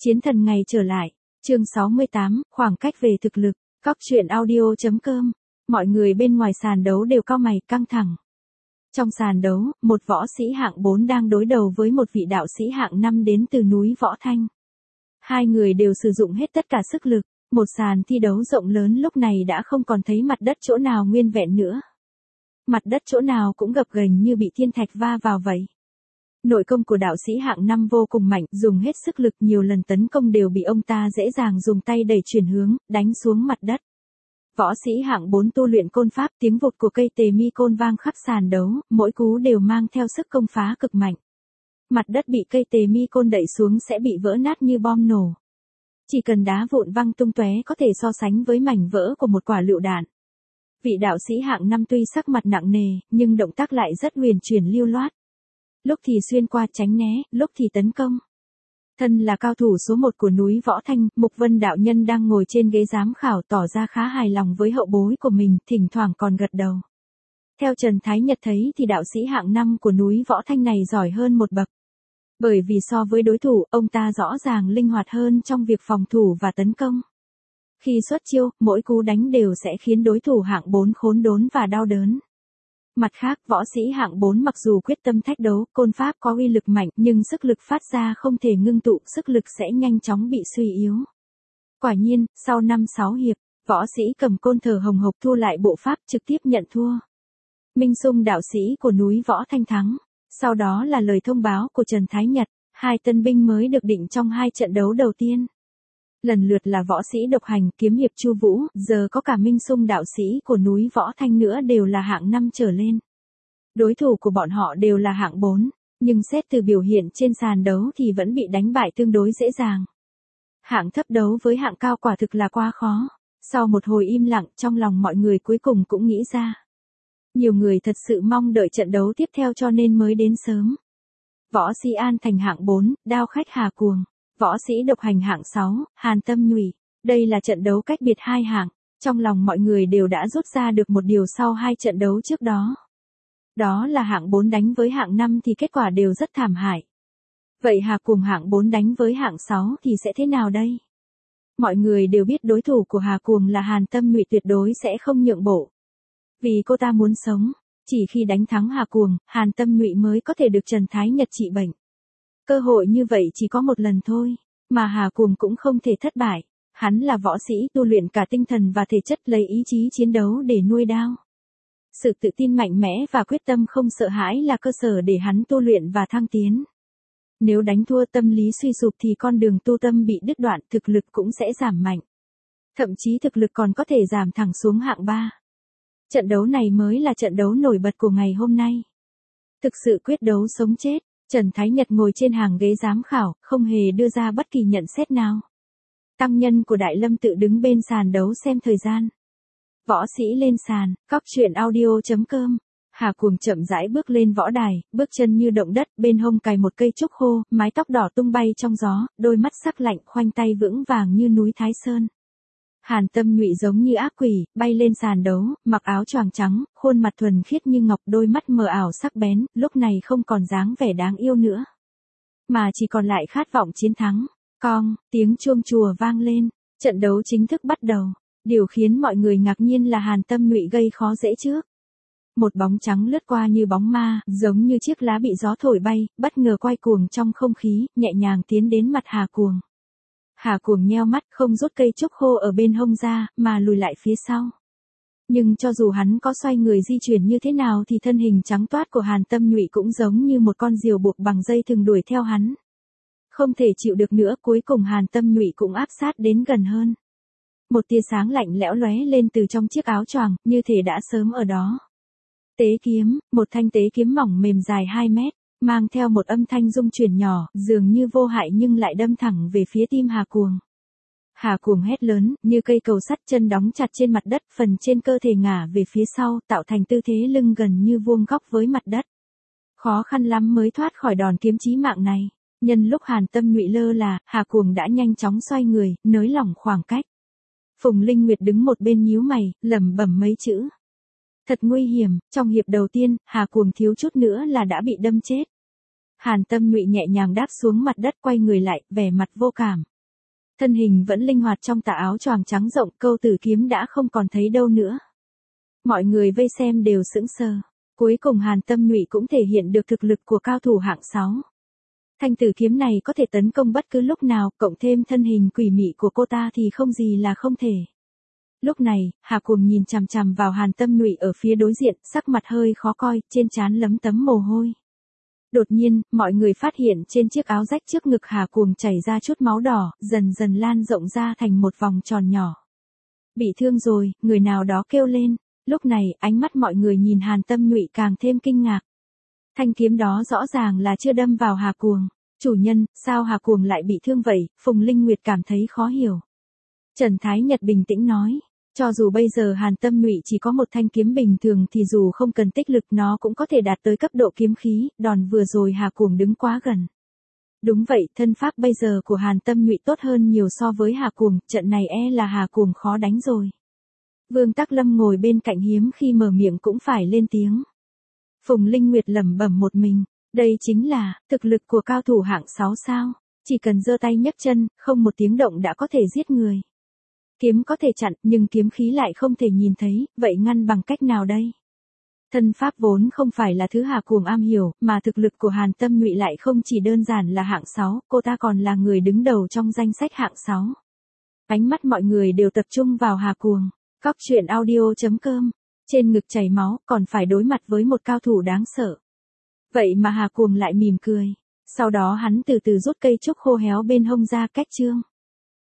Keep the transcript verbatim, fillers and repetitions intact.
Chiến thần ngày trở lại. Chương sáu mươi tám, khoảng cách về thực lực. Cóc truyện audio chấm com. Mọi người bên ngoài sàn đấu đều cau mày căng thẳng. Trong sàn đấu, một võ sĩ hạng bốn đang đối đầu với một vị đạo sĩ hạng năm đến từ núi Võ Thanh. Hai người đều sử dụng hết tất cả sức lực, một sàn thi đấu rộng lớn lúc này đã không còn thấy mặt đất chỗ nào nguyên vẹn nữa. Mặt đất chỗ nào cũng gập ghềnh như bị thiên thạch va vào vậy. Nội công của đạo sĩ hạng năm vô cùng mạnh, dùng hết sức lực nhiều lần tấn công đều bị ông ta dễ dàng dùng tay đẩy chuyển hướng, đánh xuống mặt đất. Võ sĩ hạng bốn tu luyện côn pháp, tiếng vụt của cây tề mi côn vang khắp sàn đấu, mỗi cú đều mang theo sức công phá cực mạnh. Mặt đất bị cây tề mi côn đẩy xuống sẽ bị vỡ nát như bom nổ. Chỉ cần đá vụn văng tung tóe có thể so sánh với mảnh vỡ của một quả lựu đạn. Vị đạo sĩ hạng năm tuy sắc mặt nặng nề, nhưng động tác lại rất huyền chuyển lưu loát. Lúc thì xuyên qua tránh né, lúc thì tấn công. Thân là cao thủ số một của núi Võ Thanh, Mục Vân đạo nhân đang ngồi trên ghế giám khảo tỏ ra khá hài lòng với hậu bối của mình, thỉnh thoảng còn gật đầu. Theo Trần Thái Nhật thấy thì đạo sĩ hạng năm của núi Võ Thanh này giỏi hơn một bậc. Bởi vì so với đối thủ, ông ta rõ ràng linh hoạt hơn trong việc phòng thủ và tấn công. Khi xuất chiêu, mỗi cú đánh đều sẽ khiến đối thủ hạng bốn khốn đốn và đau đớn. Mặt khác, võ sĩ hạng bốn mặc dù quyết tâm thách đấu, côn pháp có uy lực mạnh, nhưng sức lực phát ra không thể ngưng tụ, sức lực sẽ nhanh chóng bị suy yếu. Quả nhiên, sau năm sáu hiệp, võ sĩ cầm côn thở hồng hộc thu lại bộ pháp trực tiếp nhận thua. Minh Sung đạo sĩ của núi Võ Thanh thắng. Sau đó là lời thông báo của Trần Thái Nhật, hai tân binh mới được định trong hai trận đấu đầu tiên. Lần lượt là võ sĩ độc hành, kiếm hiệp Chu Vũ, giờ có cả Minh Sung đạo sĩ của núi Võ Thanh nữa đều là hạng năm trở lên. Đối thủ của bọn họ đều là hạng bốn, nhưng xét từ biểu hiện trên sàn đấu thì vẫn bị đánh bại tương đối dễ dàng. Hạng thấp đấu với hạng cao quả thực là quá khó. Sau một hồi im lặng, trong lòng mọi người cuối cùng cũng nghĩ ra. Nhiều người thật sự mong đợi trận đấu tiếp theo cho nên mới đến sớm. Võ sĩ An Thành hạng bốn, đao khách Hà Cuồng. Võ sĩ độc hành hạng sáu, Hàn Tâm Nhụy. Đây là trận đấu cách biệt hai hạng. Trong lòng mọi người đều đã rút ra được một điều sau hai trận đấu trước đó. Đó là hạng bốn đánh với hạng năm thì kết quả đều rất thảm hại. Vậy Hà Cuồng hạng bốn đánh với hạng sáu thì sẽ thế nào đây? Mọi người đều biết đối thủ của Hà Cuồng là Hàn Tâm Nhụy tuyệt đối sẽ không nhượng bộ. Vì cô ta muốn sống, chỉ khi đánh thắng Hà Cuồng, Hàn Tâm Nhụy mới có thể được Trần Thái Nhật trị bệnh. Cơ hội như vậy chỉ có một lần thôi, mà Hà Cuồng cũng không thể thất bại. Hắn là võ sĩ tu luyện cả tinh thần và thể chất lấy ý chí chiến đấu để nuôi đao. Sự tự tin mạnh mẽ và quyết tâm không sợ hãi là cơ sở để hắn tu luyện và thăng tiến. Nếu đánh thua tâm lý suy sụp thì con đường tu tâm bị đứt đoạn, thực lực cũng sẽ giảm mạnh. Thậm chí thực lực còn có thể giảm thẳng xuống hạng ba. Trận đấu này mới là trận đấu nổi bật của ngày hôm nay. Thực sự quyết đấu sống chết, Trần Thái Nhật ngồi trên hàng ghế giám khảo, không hề đưa ra bất kỳ nhận xét nào. Tăng nhân của Đại Lâm tự đứng bên sàn đấu xem thời gian. Võ sĩ lên sàn, cóc truyện audio chấm com. Hà Cuồng chậm rãi bước lên võ đài, bước chân như động đất, bên hông cài một cây trúc khô, mái tóc đỏ tung bay trong gió, đôi mắt sắc lạnh, khoanh tay vững vàng như núi Thái Sơn. Hàn Tâm Nhụy giống như ác quỷ, bay lên sàn đấu, mặc áo choàng trắng, khuôn mặt thuần khiết như ngọc, đôi mắt mờ ảo sắc bén, lúc này không còn dáng vẻ đáng yêu nữa, mà chỉ còn lại khát vọng chiến thắng. Cong, tiếng chuông chùa vang lên, trận đấu chính thức bắt đầu. Điều khiến mọi người ngạc nhiên là Hàn Tâm Nhụy gây khó dễ trước. Một bóng trắng lướt qua như bóng ma, giống như chiếc lá bị gió thổi bay, bất ngờ quay cuồng trong không khí, nhẹ nhàng tiến đến mặt Hà Cuồng. Hà Cuồng nheo mắt, không rút cây trúc khô ở bên hông ra, mà lùi lại phía sau. Nhưng cho dù hắn có xoay người di chuyển như thế nào thì thân hình trắng toát của Hàn Tâm Nhụy cũng giống như một con diều buộc bằng dây thừng đuổi theo hắn. Không thể chịu được nữa, cuối cùng Hàn Tâm Nhụy cũng áp sát đến gần hơn. Một tia sáng lạnh lẽo lóe lên từ trong chiếc áo choàng, như thể đã sớm ở đó. Tế kiếm, một thanh tế kiếm mỏng mềm dài hai mét. Mang theo một âm thanh rung chuyển nhỏ, dường như vô hại nhưng lại đâm thẳng về phía tim Hà Cuồng. Hà Cuồng hét lớn, như cây cầu sắt, chân đóng chặt trên mặt đất, phần trên cơ thể ngả về phía sau, tạo thành tư thế lưng gần như vuông góc với mặt đất. Khó khăn lắm mới thoát khỏi đòn kiếm chí mạng này. Nhân lúc Hàn Tâm Nhụy lơ là, Hà Cuồng đã nhanh chóng xoay người, nới lỏng khoảng cách. Phùng Linh Nguyệt đứng một bên nhíu mày, lẩm bẩm mấy chữ. Thật nguy hiểm, trong hiệp đầu tiên, Hà Cuồng thiếu chút nữa là đã bị đâm chết. Hàn Tâm Nhụy nhẹ nhàng đáp xuống mặt đất, quay người lại, vẻ mặt vô cảm. Thân hình vẫn linh hoạt trong tà áo choàng trắng rộng, câu tử kiếm đã không còn thấy đâu nữa. Mọi người vây xem đều sững sờ. Cuối cùng Hàn Tâm Nhụy cũng thể hiện được thực lực của cao thủ hạng sáu. Thanh tử kiếm này có thể tấn công bất cứ lúc nào, cộng thêm thân hình quỷ mị của cô ta thì không gì là không thể. Lúc này, Hà Cuồng nhìn chằm chằm vào Hàn Tâm Nhụy ở phía đối diện, sắc mặt hơi khó coi, trên trán lấm tấm mồ hôi. Đột nhiên, mọi người phát hiện trên chiếc áo rách trước ngực Hà Cuồng chảy ra chút máu đỏ, dần dần lan rộng ra thành một vòng tròn nhỏ. Bị thương rồi, người nào đó kêu lên. Lúc này, ánh mắt mọi người nhìn Hàn Tâm Nhụy càng thêm kinh ngạc. Thanh kiếm đó rõ ràng là chưa đâm vào Hà Cuồng. Chủ nhân, sao Hà Cuồng lại bị thương vậy? Phùng Linh Nguyệt cảm thấy khó hiểu. Trần Thái Nhật bình tĩnh nói. Cho dù bây giờ Hàn Tâm Nhụy chỉ có một thanh kiếm bình thường thì dù không cần tích lực nó cũng có thể đạt tới cấp độ kiếm khí, đòn vừa rồi Hà Cuồng đứng quá gần. Đúng vậy, thân pháp bây giờ của Hàn Tâm Nhụy tốt hơn nhiều so với Hà Cuồng, trận này e là Hà Cuồng khó đánh rồi. Vương Tắc Lâm ngồi bên cạnh hiếm khi mở miệng cũng phải lên tiếng. Phùng Linh Nguyệt lẩm bẩm một mình, đây chính là thực lực của cao thủ hạng sáu sao, chỉ cần giơ tay nhấc chân, không một tiếng động đã có thể giết người. Kiếm có thể chặn, nhưng kiếm khí lại không thể nhìn thấy, vậy ngăn bằng cách nào đây? Thân pháp vốn không phải là thứ Hà Cuồng am hiểu, mà thực lực của Hàn Tâm Nhụy lại không chỉ đơn giản là hạng sáu, cô ta còn là người đứng đầu trong danh sách hạng sáu. Ánh mắt mọi người đều tập trung vào Hà Cuồng. Cóc truyện audio chấm com. Trên ngực chảy máu, còn phải đối mặt với một cao thủ đáng sợ. Vậy mà Hà Cuồng lại mỉm cười. Sau đó hắn từ từ rút cây trúc khô héo bên hông ra, cách chương.